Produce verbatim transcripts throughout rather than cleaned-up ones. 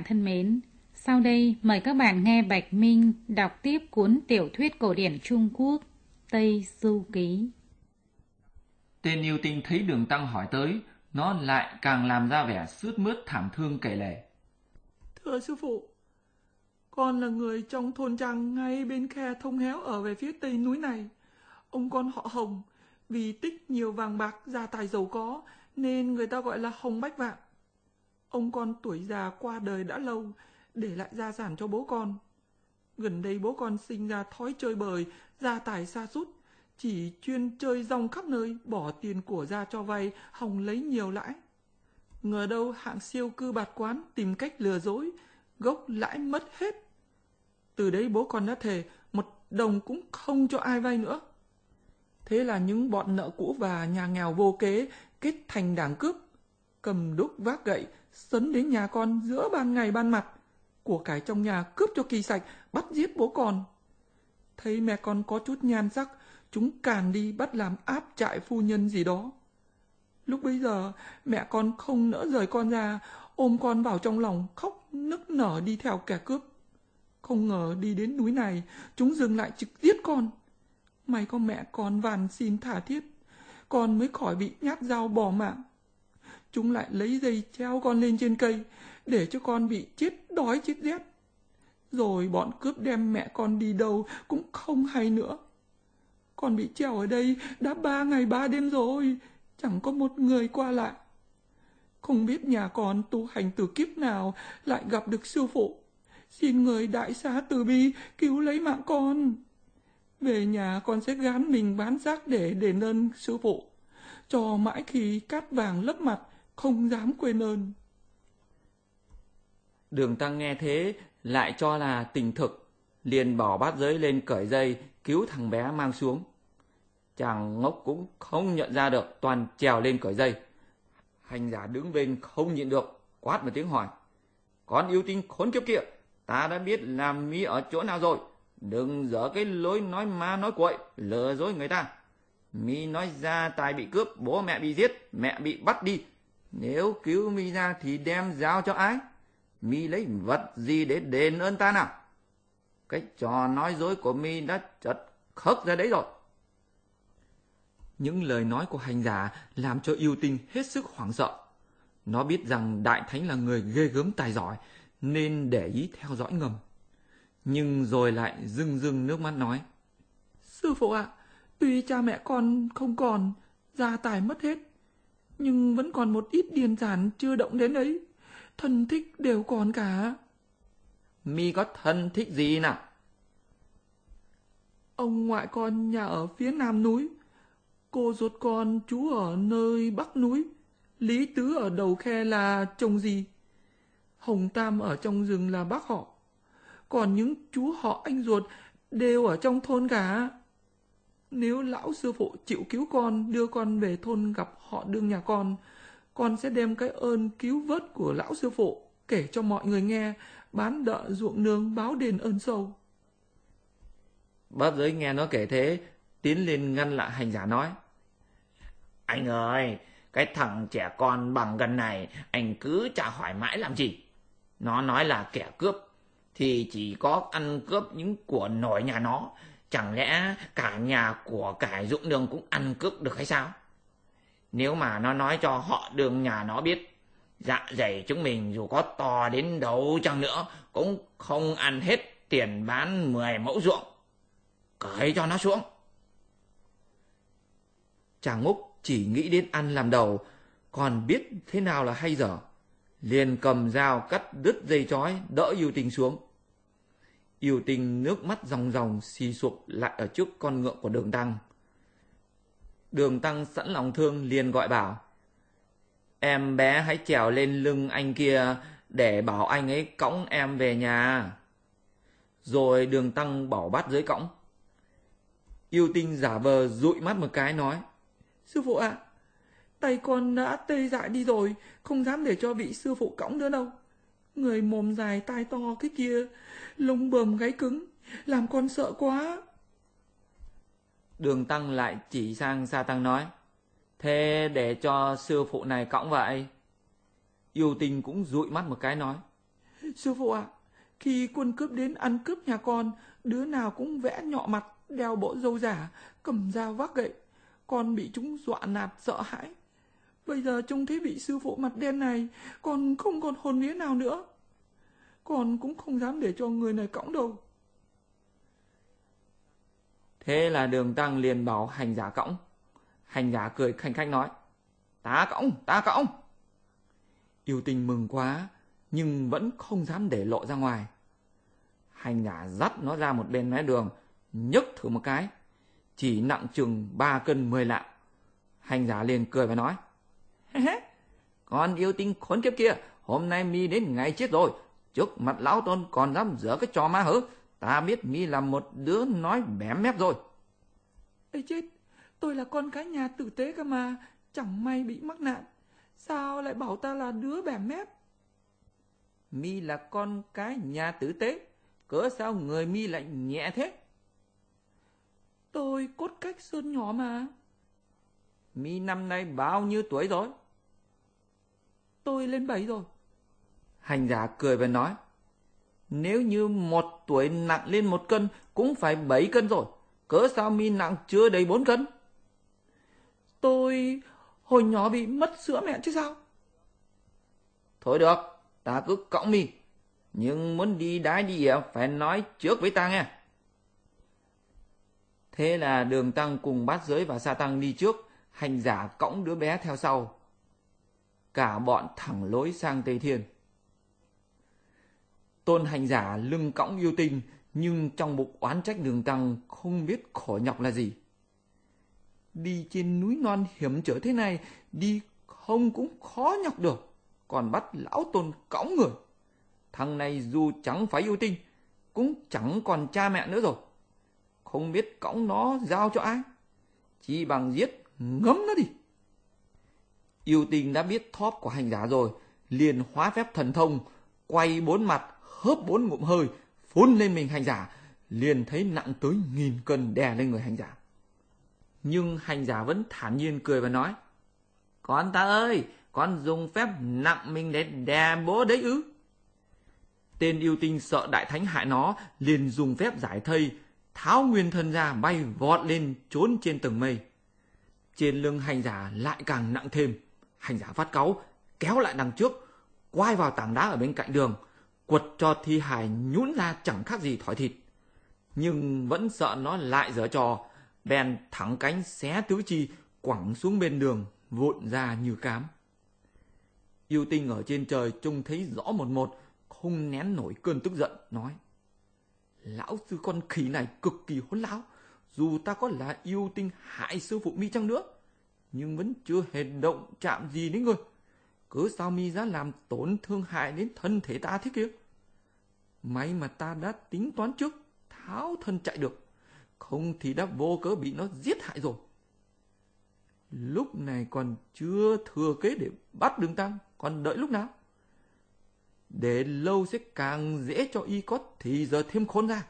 thân mến, sau đây mời các bạn nghe Bạch Minh đọc tiếp cuốn tiểu thuyết cổ điển Trung Quốc Tây Du Ký. Tên yêu tinh thấy Đường Tăng hỏi tới, nó lại càng làm ra vẻ sướt mướt thảm thương kể lể. Thưa sư phụ, con là người trong thôn Trang ngay bên khe Thông Héo ở về phía tây núi này. Ông con họ Hồng, vì tích nhiều vàng bạc, gia tài giàu có nên người ta gọi là Hồng Bách Vạn. Ông con tuổi già qua đời đã lâu, để lại gia sản cho bố con. Gần đây bố con sinh ra thói chơi bời, gia tài sa sút, chỉ chuyên chơi rong khắp nơi, bỏ tiền của ra cho vay, hòng lấy nhiều lãi. Ngờ đâu hạng siêu cư bạt quán tìm cách lừa dối, gốc lãi mất hết. Từ đấy bố con đã thề một đồng cũng không cho ai vay nữa. Thế là những bọn nợ cũ và nhà nghèo vô kế kết thành đảng cướp, cầm đúc vác gậy sấn đến nhà con giữa ban ngày ban mặt, của cải trong nhà cướp cho kỳ sạch, bắt giết bố con. Thấy mẹ con có chút nhan sắc, chúng càn đi bắt làm áp trại phu nhân gì đó. Lúc bấy giờ mẹ con không nỡ rời con ra, ôm con vào trong lòng khóc nức nở đi theo kẻ cướp. Không ngờ đi đến núi này, chúng dừng lại trực giết con. May có mẹ con van xin tha thiết, con mới khỏi bị nhát dao bỏ mạng. Chúng lại lấy dây treo con lên trên cây, để cho con bị chết đói chết rét. Rồi bọn cướp đem mẹ con đi đâu cũng không hay nữa. Con bị treo ở đây đã ba ngày ba đêm rồi, chẳng có một người qua lại. Không biết nhà con tu hành từ kiếp nào lại gặp được sư phụ. Xin người đại xá từ bi cứu lấy mạng con. Về nhà con sẽ gán mình bán xác để đền ơn sư phụ, cho mãi khi cát vàng lấp mặt, không dám quên ơn. Đường Tăng nghe thế lại cho là tình thực, liền bỏ bát giới lên cởi dây cứu thằng bé mang xuống. Chàng ngốc cũng không nhận ra được, toàn trèo lên cởi dây. Hành giả đứng bên không nhịn được, quát một tiếng hỏi: Con yêu tinh khốn kiếp kia, ta đã biết làm mi ở chỗ nào rồi, đừng dở cái lối nói ma nói quậy lừa dối người ta. Mi nói gia tài bị cướp, bố mẹ bị giết, mẹ bị bắt đi, nếu cứu mi ra thì đem giao cho ai? Mi lấy vật gì để đền ơn ta nào? Cái trò nói dối của mi đã chật khớp ra đấy rồi. Những lời nói của hành giả làm cho yêu tinh hết sức hoảng sợ. Nó biết rằng Đại Thánh là người ghê gớm tài giỏi, nên để ý theo dõi ngầm. Nhưng rồi lại rưng rưng nước mắt nói: Sư phụ ạ, à, tuy cha mẹ con không còn, gia tài mất hết, nhưng vẫn còn một ít điền sản chưa động đến ấy. Thân thích đều còn cả. Mi có thân thích gì nào? Ông ngoại con nhà ở phía nam núi, cô ruột con chú ở nơi bắc núi, Lý Tứ ở đầu khe là chồng gì, Hồng Tam ở trong rừng là bác họ, còn những chú họ anh ruột đều ở trong thôn cả. Nếu lão sư phụ chịu cứu con, đưa con về thôn gặp họ Đương nhà con, con sẽ đem cái ơn cứu vớt của lão sư phụ kể cho mọi người nghe, bán đợ ruộng nương báo đền ơn sâu. Bát giới nghe nó kể thế, tiến lên ngăn lại hành giả nói: Anh ơi, cái thằng trẻ con bằng gần này, anh cứ tra hỏi mãi làm gì? Nó nói là kẻ cướp, thì chỉ có ăn cướp những của nổi nhà nó, chẳng lẽ cả nhà của cải ruộng nương cũng ăn cướp được hay sao? Nếu mà nó nói cho họ Đường nhà nó biết, dạ dày chúng mình dù có to đến đâu chăng nữa cũng không ăn hết tiền bán mười mẫu ruộng. Cởi cho nó xuống. Chàng ngốc chỉ nghĩ đến ăn làm đầu, còn biết thế nào là hay dở, liền cầm dao cắt đứt dây trói, đỡ yêu tinh xuống. Yêu tinh nước mắt ròng ròng xì sụp lại ở trước con ngựa của Đường Tăng. Đường Tăng sẵn lòng thương liền gọi bảo: Em bé hãy trèo lên lưng anh kia để bảo anh ấy cõng em về nhà. Rồi Đường Tăng bảo bát giới cõng. Yêu tinh giả vờ dụi mắt một cái nói: Sư phụ ạ, à, tay con đã tê dại đi rồi, không dám để cho vị sư phụ cõng nữa đâu. Người mồm dài tai to cái kia, lông bờm gáy cứng, làm con sợ quá. Đường Tăng lại chỉ sang Sa Tăng nói: Thế để cho sư phụ này cõng vậy. Yêu tinh cũng dụi mắt một cái nói: Sư phụ ạ, khi quân cướp đến ăn cướp nhà con, đứa nào cũng vẽ nhọ mặt, đeo bộ râu giả, cầm dao vác gậy. Con bị chúng dọa nạt sợ hãi. Bây giờ trông thấy vị sư phụ mặt đen này, con không còn hồn vía nào nữa. Con cũng không dám để cho người này cõng đâu. Thế là Đường Tăng liền bảo hành giả cõng. Hành giả cười khanh khách nói: Ta cõng, ta cõng. Yêu Tinh mừng quá, nhưng vẫn không dám để lộ ra ngoài. Hành giả dắt nó ra một bên mé đường, nhấc thử một cái, chỉ nặng chừng ba cân mười lạng. Hành giả liền cười và nói: Con yêu tinh khốn kiếp kia, hôm nay mi đến ngày chết rồi. Trước mặt lão tôn còn dám giở cái trò ma hứ. Ta biết mi là một đứa nói bém mép rồi. Ê chết, tôi là con cái nhà tử tế cơ mà, chẳng may bị mắc nạn. Sao lại bảo ta là đứa bẻm mép? Mi là con cái nhà tử tế, cớ sao người mi lại nhẹ thế? Tôi cốt cách sơn nhỏ mà. Mi năm nay bao nhiêu tuổi rồi? Tôi lên bảy rồi. Hành giả cười và nói: Nếu như một tuổi nặng lên một cân cũng phải bảy cân rồi, cớ sao mi nặng chưa đầy bốn cân? Tôi hồi nhỏ bị mất sữa mẹ chứ sao? Thôi được, ta cứ cõng mi, nhưng muốn đi đái đi ỉa phải nói trước với ta nghe. Thế là Đường Tăng cùng Bát Giới và Sa Tăng đi trước, hành giả cõng đứa bé theo sau. Cả bọn thẳng lối sang Tây Thiên. Tôn hành giả lưng cõng yêu tinh, nhưng trong bụng oán trách Đường Tăng không biết khổ nhọc là gì. Đi trên núi non hiểm trở thế này, đi không cũng khó nhọc được, còn bắt lão Tôn cõng người. Thằng này dù chẳng phải yêu tinh, cũng chẳng còn cha mẹ nữa rồi. Không biết cõng nó giao cho ai, chỉ bằng giết ngấm nó đi. Yêu tinh đã biết thóp của hành giả rồi, liền hóa phép thần thông, quay bốn mặt, hớp bốn ngụm hơi, phun lên mình hành giả, liền thấy nặng tới nghìn cân đè lên người hành giả. Nhưng hành giả vẫn thản nhiên cười và nói: Con ta ơi, con dùng phép nặng mình để đè bố đấy ư? Tên yêu tinh sợ đại thánh hại nó, liền dùng phép giải thây, tháo nguyên thân ra bay vọt lên trốn trên tầng mây. Trên lưng hành giả lại càng nặng thêm. Hành giả phát cáu, kéo lại đằng trước, quay vào tảng đá ở bên cạnh đường, quật cho thi hài nhũn ra chẳng khác gì thỏi thịt. Nhưng vẫn sợ nó lại giở trò, bèn thẳng cánh xé tứ chi, quẳng xuống bên đường, vụn ra như cám. Yêu tinh ở trên trời trông thấy rõ một một, không nén nổi cơn tức giận, nói: Lão sư con khỉ này cực kỳ hỗn láo. Dù ta có là yêu tinh hại sư phụ mi chăng nữa, nhưng vẫn chưa hề động chạm gì đến ngươi. Cớ sao mi dám làm tổn thương hại đến thân thể ta thế kia? May mà ta đã tính toán trước, tháo thân chạy được, không thì đã vô cớ bị nó giết hại rồi. Lúc này còn chưa thừa kế để bắt Đường Tăng, còn đợi lúc nào? Để lâu sẽ càng dễ cho y có thì giờ thêm khốn ra.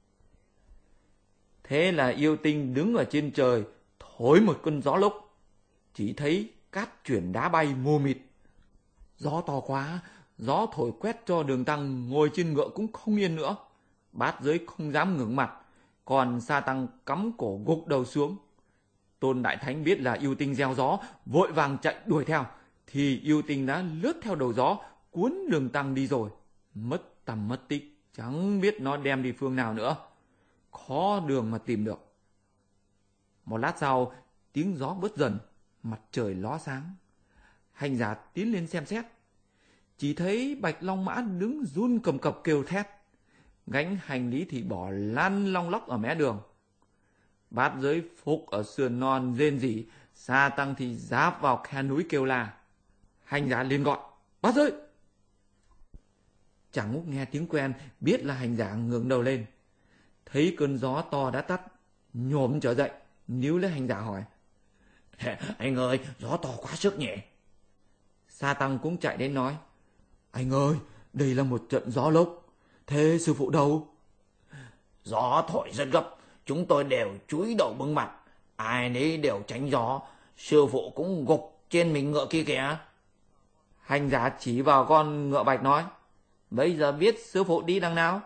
Thế là yêu tinh đứng ở trên trời, thổi một cơn gió lốc, chỉ thấy cát chuyển đá bay mù mịt. Gió to quá, gió thổi quét cho Đường Tăng ngồi trên ngựa cũng không yên nữa. Bát Giới không dám ngẩng mặt, còn Sa Tăng cắm cổ gục đầu xuống. Tôn Đại Thánh biết là yêu tinh gieo gió, vội vàng chạy đuổi theo, thì yêu tinh đã lướt theo đầu gió, cuốn Đường Tăng đi rồi. Mất tầm mất tích, chẳng biết nó đem đi phương nào nữa, khó đường mà tìm được. Một lát sau, tiếng gió bớt dần, mặt trời ló sáng. Hành giả tiến lên xem xét, chỉ thấy Bạch Long Mã đứng run cầm cập kêu thét, gánh hành lý thì bỏ lăn long lóc ở mé đường. Bát Giới phục ở sườn non rên rỉ, Sa Tăng thì giáp vào khe núi kêu la. Hành giả liền gọi: Bát Giới! Chàng Ngúc nghe tiếng quen, biết là hành giả ngẩng đầu lên, thấy cơn gió to đã tắt, nhổm trở dậy, níu lấy hành giả hỏi: Anh ơi, gió to quá sức nhỉ? Sa Tăng cũng chạy đến nói: Anh ơi, đây là một trận gió lốc. Thế sư phụ đâu? Gió thổi rất gấp, chúng tôi đều chúi đầu bưng mặt, ai nấy đều tránh gió. Sư phụ cũng gục trên mình ngựa kia kìa. Hành giả chỉ vào con ngựa bạch nói: Bây giờ biết sư phụ đi đằng nào?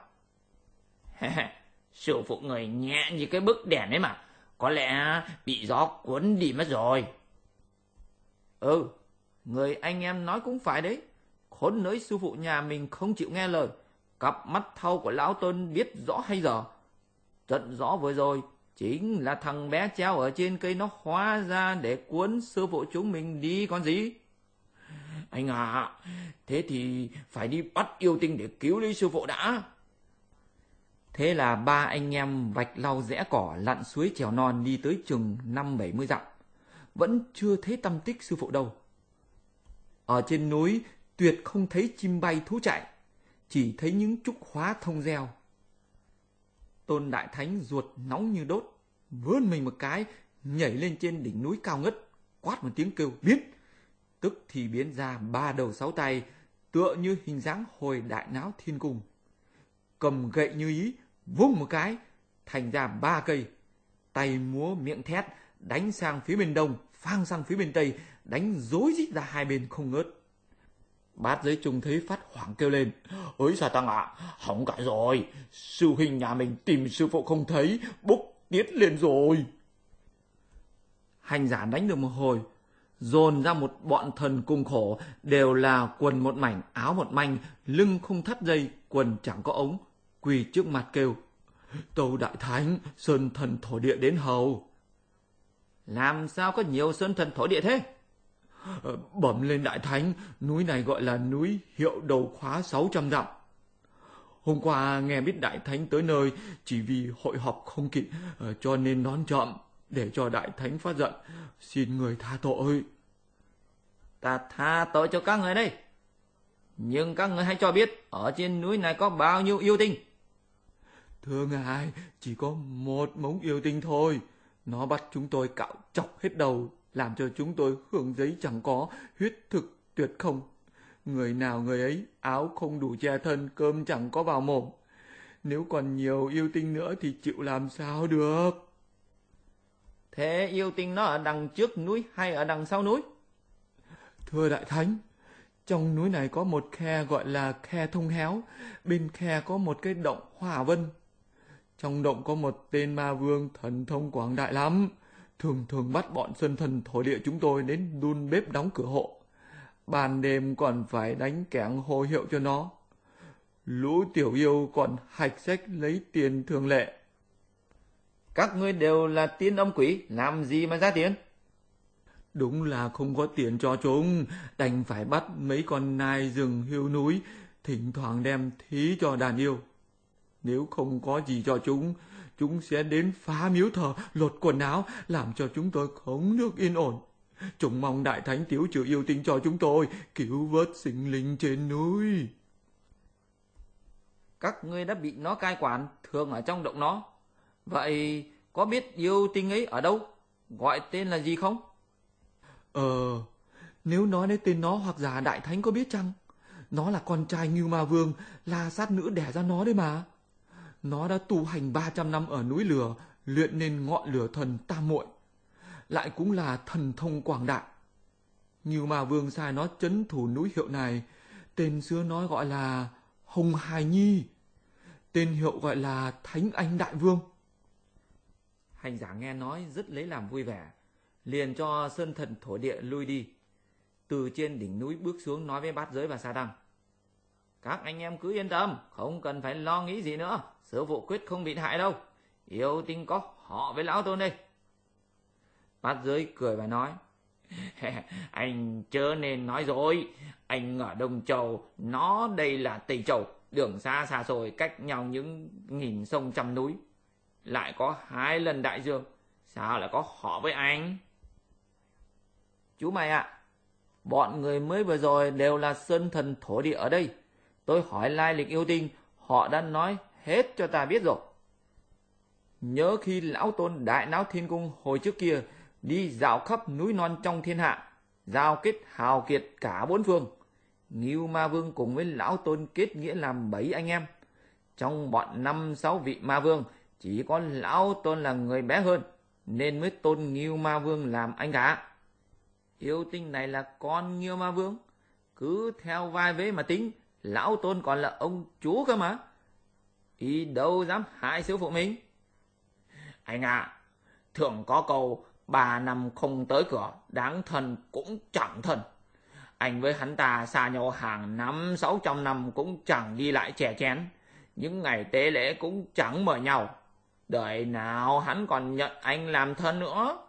Sư phụ người nhẹ như cái bức đèn ấy mà, có lẽ bị gió cuốn đi mất rồi. Ừ, người anh em nói cũng phải đấy. Khốn nỗi sư phụ nhà mình không chịu nghe lời. Cặp mắt thau của lão Tôn biết rõ hay giờ. Trận gió vừa rồi chính là thằng bé treo ở trên cây nó hóa ra để cuốn sư phụ chúng mình đi còn gì. Anh à, thế thì phải đi bắt yêu tinh để cứu lấy sư phụ đã. Thế là ba anh em vạch lau rẽ cỏ lặn suối trèo non đi tới chừng năm bảy mươi dặm. Vẫn chưa thấy tăm tích sư phụ đâu. Ở trên núi tuyệt không thấy chim bay thú chạy, chỉ thấy những trúc hóa thông reo. Tôn Đại Thánh ruột nóng như đốt, vươn mình một cái, nhảy lên trên đỉnh núi cao ngất, quát một tiếng kêu biến. Tức thì biến ra ba đầu sáu tay, tựa như hình dáng hồi đại náo thiên cung. Cầm gậy như ý, vung một cái, thành ra ba cây. Tay múa miệng thét, đánh sang phía bên đông, phang sang phía bên tây, đánh rối rít ra hai bên không ngớt. Bát Giới Trung thấy phát hoảng kêu lên: Ôi Sa Tăng ạ, à, hỏng cả rồi, sư huynh nhà mình tìm sư phụ không thấy, bốc tiết lên rồi. Hành giả đánh được một hồi, dồn ra một bọn thần cùng khổ, đều là quần một mảnh, áo một manh, lưng không thắt dây, quần chẳng có ống, quỳ trước mặt kêu: Tâu Đại Thánh, sơn thần thổ địa đến hầu. Làm sao có nhiều sơn thần thổ địa thế? Bẩm lên Đại Thánh, núi này gọi là núi Hiệu Đầu Khóa sáu trăm dặm. Hôm qua nghe biết Đại Thánh tới nơi, chỉ vì hội họp không kịp cho nên đón chậm, để cho Đại Thánh phát giận, xin người tha tội. Ta tha tội cho các người đây. Nhưng các người hãy cho biết ở trên núi này có bao nhiêu yêu tinh? Thưa ngài, chỉ có một mống yêu tinh thôi. Nó bắt chúng tôi cạo chọc hết đầu, làm cho chúng tôi hưởng giấy chẳng có, huyết thực tuyệt không. Người nào người ấy, áo không đủ che thân, cơm chẳng có vào mồm. Nếu còn nhiều yêu tinh nữa thì chịu làm sao được. Thế yêu tinh nó ở đằng trước núi hay ở đằng sau núi? Thưa Đại Thánh, trong núi này có một khe gọi là khe Thông Héo, bên khe có một cái động Hỏa Vân. Trong động có một tên ma vương thần thông quảng đại lắm, thường thường bắt bọn sơn thần thổ địa chúng tôi đến đun bếp đóng cửa hộ. Ban đêm còn phải đánh kẻng hồ hiệu cho nó. Lũ tiểu yêu còn hạch sách lấy tiền thường lệ. Các ngươi đều là tiên âm quỷ, làm gì mà ra tiền? Đúng là không có tiền cho chúng, đành phải bắt mấy con nai rừng hiu núi, thỉnh thoảng đem thí cho đàn yêu. Nếu không có gì cho chúng, chúng sẽ đến phá miếu thờ, lột quần áo, làm cho chúng tôi không được yên ổn. Chúng mong Đại Thánh cứu trừ yêu tinh cho chúng tôi, cứu vớt sinh linh trên núi. Các ngươi đã bị nó cai quản, thường ở trong động nó. Vậy có biết yêu tinh ấy ở đâu? Gọi tên là gì không? Ờ, nếu nói đến tên nó hoặc giả Đại Thánh có biết chăng? Nó là con trai Ngưu Ma Vương, là sát nữ đẻ ra nó đấy mà. Nó đã tu hành ba trăm năm ở núi lửa, luyện nên ngọn lửa thần tam muội, lại cũng là thần thông quảng đại. Ngưu Ma Vương sai nó trấn thủ núi Hiệu này, tên xưa nói gọi là Hồng Hài Nhi, tên hiệu gọi là Thánh Anh Đại Vương. Hành giả nghe nói rất lấy làm vui vẻ, liền cho sơn thần thổ địa lui đi. Từ trên đỉnh núi bước xuống nói với Bát Giới và Sa Đăng: Các anh em cứ yên tâm, không cần phải lo nghĩ gì nữa, sư phụ quyết không bị hại đâu. Yêu tinh có họ với lão Tôn đây. Bát Giới cười và nói: Anh chớ nên nói dối, anh ở Đông Châu, nó đây là Tây Châu, đường xa xa xôi cách nhau những nghìn sông trăm núi, lại có hai lần đại dương, sao lại có họ với anh? Chú mày ạ, à, bọn người mới vừa rồi đều là sơn thần thổ địa ở đây. Tôi hỏi lai lịch yêu tinh, họ đã nói hết cho ta biết rồi. Nhớ khi lão Tôn đại náo thiên cung hồi trước kia, đi dạo khắp núi non trong thiên hạ, giao kết hào kiệt cả bốn phương. Ngưu Ma Vương cùng với lão Tôn kết nghĩa làm bảy anh em. Trong bọn năm sáu vị ma vương, chỉ có lão Tôn là người bé hơn, nên mới tôn Ngưu Ma Vương làm anh cả. Yêu tinh này là con Ngưu Ma Vương, cứ theo vai vế mà tính Lão Tôn còn là ông chú cơ mà. Y đâu dám hại sư phụ mình. Anh à, thường có câu ba năm không tới cửa, đáng thân cũng chẳng thân. Anh với hắn ta xa nhau hàng năm sáu trăm năm cũng chẳng đi lại chè chén. Những ngày tế lễ cũng chẳng mời nhau. Đời nào hắn còn nhận anh làm thân nữa.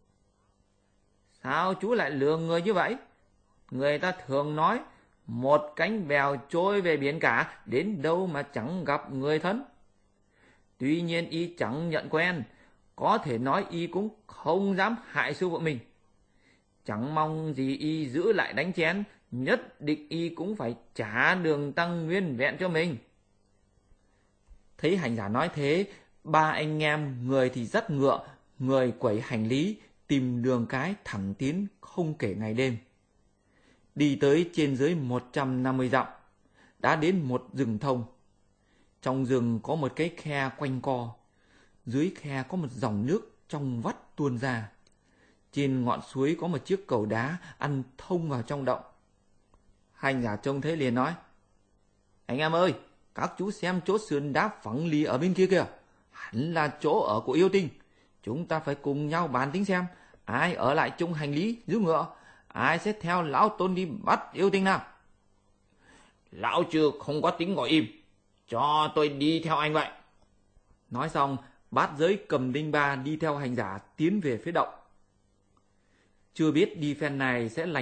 Sao chú lại lừa người như vậy? Người ta thường nói một cánh bèo trôi về biển cả, đến đâu mà chẳng gặp người thân. Tuy nhiên y chẳng nhận quen, có thể nói y cũng không dám hại sư phụ mình. Chẳng mong gì y giữ lại đánh chén, nhất định y cũng phải trả đường tăng nguyên vẹn cho mình. Thấy hành giả nói thế, ba anh em người thì dắt ngựa, người quẩy hành lý, tìm đường cái thẳng tiến không kể ngày đêm. Đi tới trên dưới một trăm năm mươi dặm, đã đến một rừng thông. Trong rừng có một cái khe quanh co, dưới khe có một dòng nước trong vắt tuôn ra. Trên ngọn suối có một chiếc cầu đá ăn thông vào trong động. Hành giả trông thấy liền nói: Anh em ơi, các chú xem chỗ sườn đá phẳng lì ở bên kia kìa, hẳn là chỗ ở của yêu tinh. Chúng ta phải cùng nhau bàn tính xem ai ở lại chung hành lý giữ ngựa, ai sẽ theo lão Tôn đi bắt yêu tinh nào. Lão chưa không có tính ngồi im, cho tôi đi theo anh vậy. Nói xong, Bát Giới cầm đinh ba đi theo hành giả tiến về phía động. Chưa biết đi phen này sẽ lành